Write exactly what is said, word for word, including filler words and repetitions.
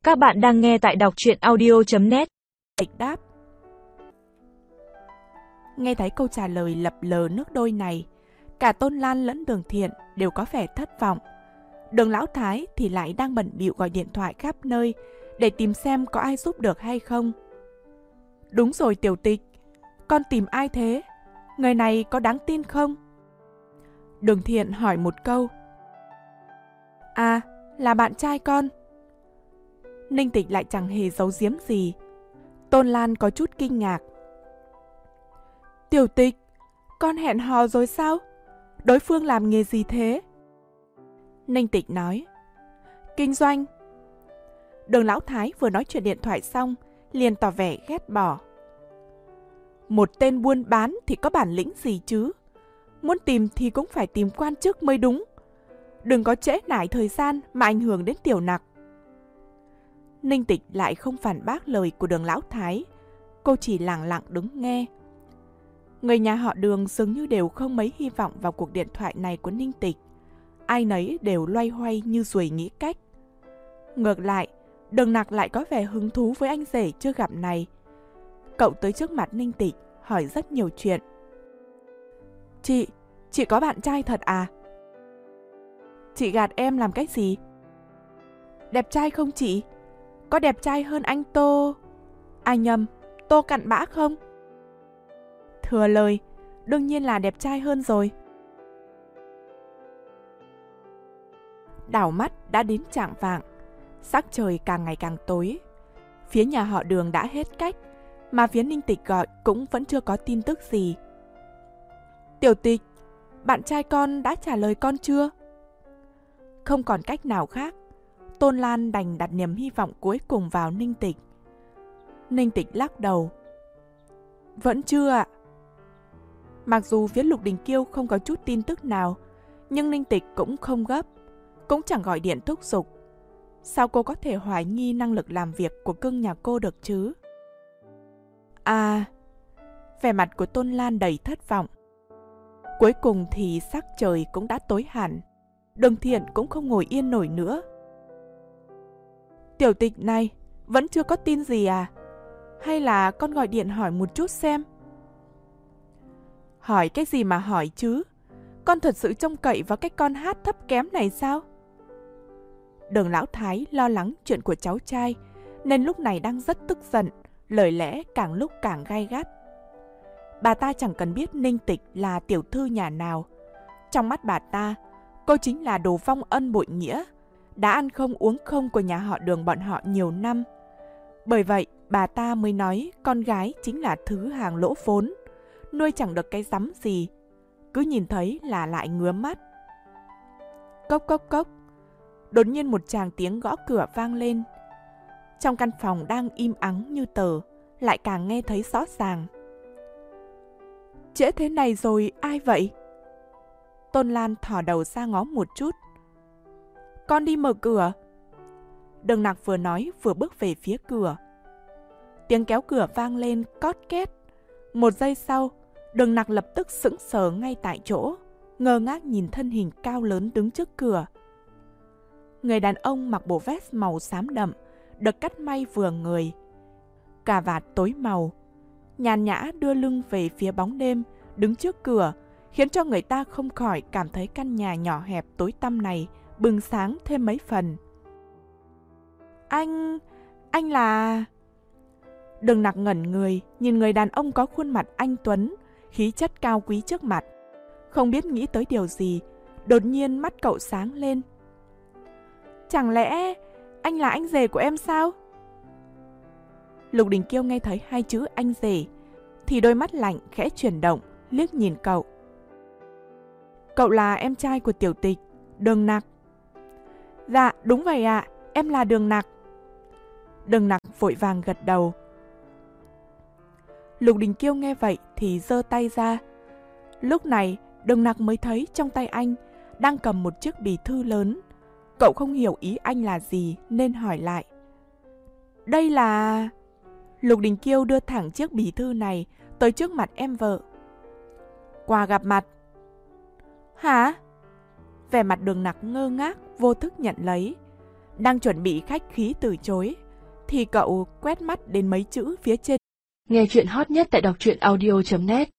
Các bạn đang nghe tại đọc truyện audio chấm net. Tịch đáp. Nghe thấy câu trả lời lập lờ nước đôi này, cả Tôn Lan lẫn Đường Thiện đều có vẻ thất vọng. Đường Lão Thái thì lại đang bận bịu gọi điện thoại khắp nơi để tìm xem có ai giúp được hay không. Đúng rồi Tiểu Tịch, con tìm ai thế? Người này có đáng tin không? Đường Thiện hỏi một câu. À, là bạn trai con. Ninh Tịch lại chẳng hề giấu giếm gì. Tôn Lan có chút kinh ngạc. Tiểu Tịch, con hẹn hò rồi sao? Đối phương làm nghề gì thế? Ninh Tịch nói. Kinh doanh. Đường Lão Thái vừa nói chuyện điện thoại xong, liền tỏ vẻ ghét bỏ. Một tên buôn bán thì có bản lĩnh gì chứ? Muốn tìm thì cũng phải tìm quan chức mới đúng. Đừng có trễ nải thời gian mà ảnh hưởng đến Tiểu Nặc. Ninh Tịch lại không phản bác lời của Đường Lão Thái. Cô chỉ lặng lặng đứng nghe. Người nhà họ Đường dường như đều không mấy hy vọng vào cuộc điện thoại này của Ninh Tịch. Ai nấy đều loay hoay như ruồi nghĩ cách. Ngược lại, Đường Nặc lại có vẻ hứng thú với anh rể chưa gặp này. Cậu tới trước mặt Ninh Tịch hỏi rất nhiều chuyện. Chị, chị có bạn trai thật à? Chị gạt em làm cái gì? Đẹp trai không chị? Có đẹp trai hơn anh Tô... À nhầm, Tô Cặn Bã không? Thừa lời, đương nhiên là đẹp trai hơn rồi. Đảo mắt đã đến chạng vạng, sắc trời càng ngày càng tối. Phía nhà họ Đường đã hết cách, mà phía Ninh Tịch gọi cũng vẫn chưa có tin tức gì. Tiểu Tịch, bạn trai con đã trả lời con chưa? Không còn cách nào khác, Tôn Lan đành đặt niềm hy vọng cuối cùng vào Ninh Tịch. Ninh Tịch lắc đầu. Vẫn chưa ạ. Mặc dù phía Lục Đình Kiêu không có chút tin tức nào, nhưng Ninh Tịch cũng không gấp, cũng chẳng gọi điện thúc giục. Sao cô có thể hoài nghi năng lực làm việc của cưng nhà cô được chứ? À, vẻ mặt của Tôn Lan đầy thất vọng. Cuối cùng thì sắc trời cũng đã tối hẳn. Đường Thiện cũng không ngồi yên nổi nữa. Tiểu Tịch này, vẫn chưa có tin gì à? Hay là con gọi điện hỏi một chút xem? Hỏi cái gì mà hỏi chứ? Con thật sự trông cậy vào cái con hát thấp kém này sao? Đường Lão Thái lo lắng chuyện của cháu trai, nên lúc này đang rất tức giận, lời lẽ càng lúc càng gay gắt. Bà ta chẳng cần biết Ninh Tịch là tiểu thư nhà nào. Trong mắt bà ta, cô chính là đồ vong ân bội nghĩa, đã ăn không uống không của nhà họ Đường bọn họ nhiều năm. Bởi vậy, bà ta mới nói con gái chính là thứ hàng lỗ vốn, nuôi chẳng được cái rắm gì, cứ nhìn thấy là lại ngứa mắt. Cốc cốc cốc, đột nhiên một tràng tiếng gõ cửa vang lên. Trong căn phòng đang im ắng như tờ, lại càng nghe thấy rõ ràng. Trễ thế này rồi, ai vậy? Tôn Lan thò đầu ra ngó một chút. Con đi mở cửa. Đường Nặc vừa nói vừa bước về phía cửa. Tiếng kéo cửa vang lên cót két. Một giây sau, Đường Nặc lập tức sững sờ ngay tại chỗ, ngơ ngác nhìn thân hình cao lớn đứng trước cửa. Người đàn ông mặc bộ vest màu xám đậm, được cắt may vừa người, cà vạt tối màu, nhàn nhã đưa lưng về phía bóng đêm, đứng trước cửa, khiến cho người ta không khỏi cảm thấy căn nhà nhỏ hẹp tối tăm này bừng sáng thêm mấy phần. Anh... anh là... Đường Nặc ngẩn người, nhìn người đàn ông có khuôn mặt anh tuấn, khí chất cao quý trước mặt. Không biết nghĩ tới điều gì, đột nhiên mắt cậu sáng lên. Chẳng lẽ anh là anh rể của em sao? Lục Đình Kiêu nghe thấy hai chữ anh rể, thì đôi mắt lạnh khẽ chuyển động, liếc nhìn cậu. Cậu là em trai của Tiểu Tịch, Đường Nặc. Dạ, đúng vậy ạ, à, em là Đường Nặc. Đường Nặc vội vàng gật đầu. Lục Đình Kiêu nghe vậy thì giơ tay ra. Lúc này, Đường Nặc mới thấy trong tay anh đang cầm một chiếc bì thư lớn. Cậu không hiểu ý anh là gì nên hỏi lại. Đây là... Lục Đình Kiêu đưa thẳng chiếc bì thư này tới trước mặt em vợ. Quà gặp mặt. Hả? Vẻ mặt Đường Nặc ngơ ngác, vô thức nhận lấy. Đang chuẩn bị khách khí từ chối, thì cậu quét mắt đến mấy chữ phía trên. Nghe chuyện hot nhất tại đọc truyện audio chấm net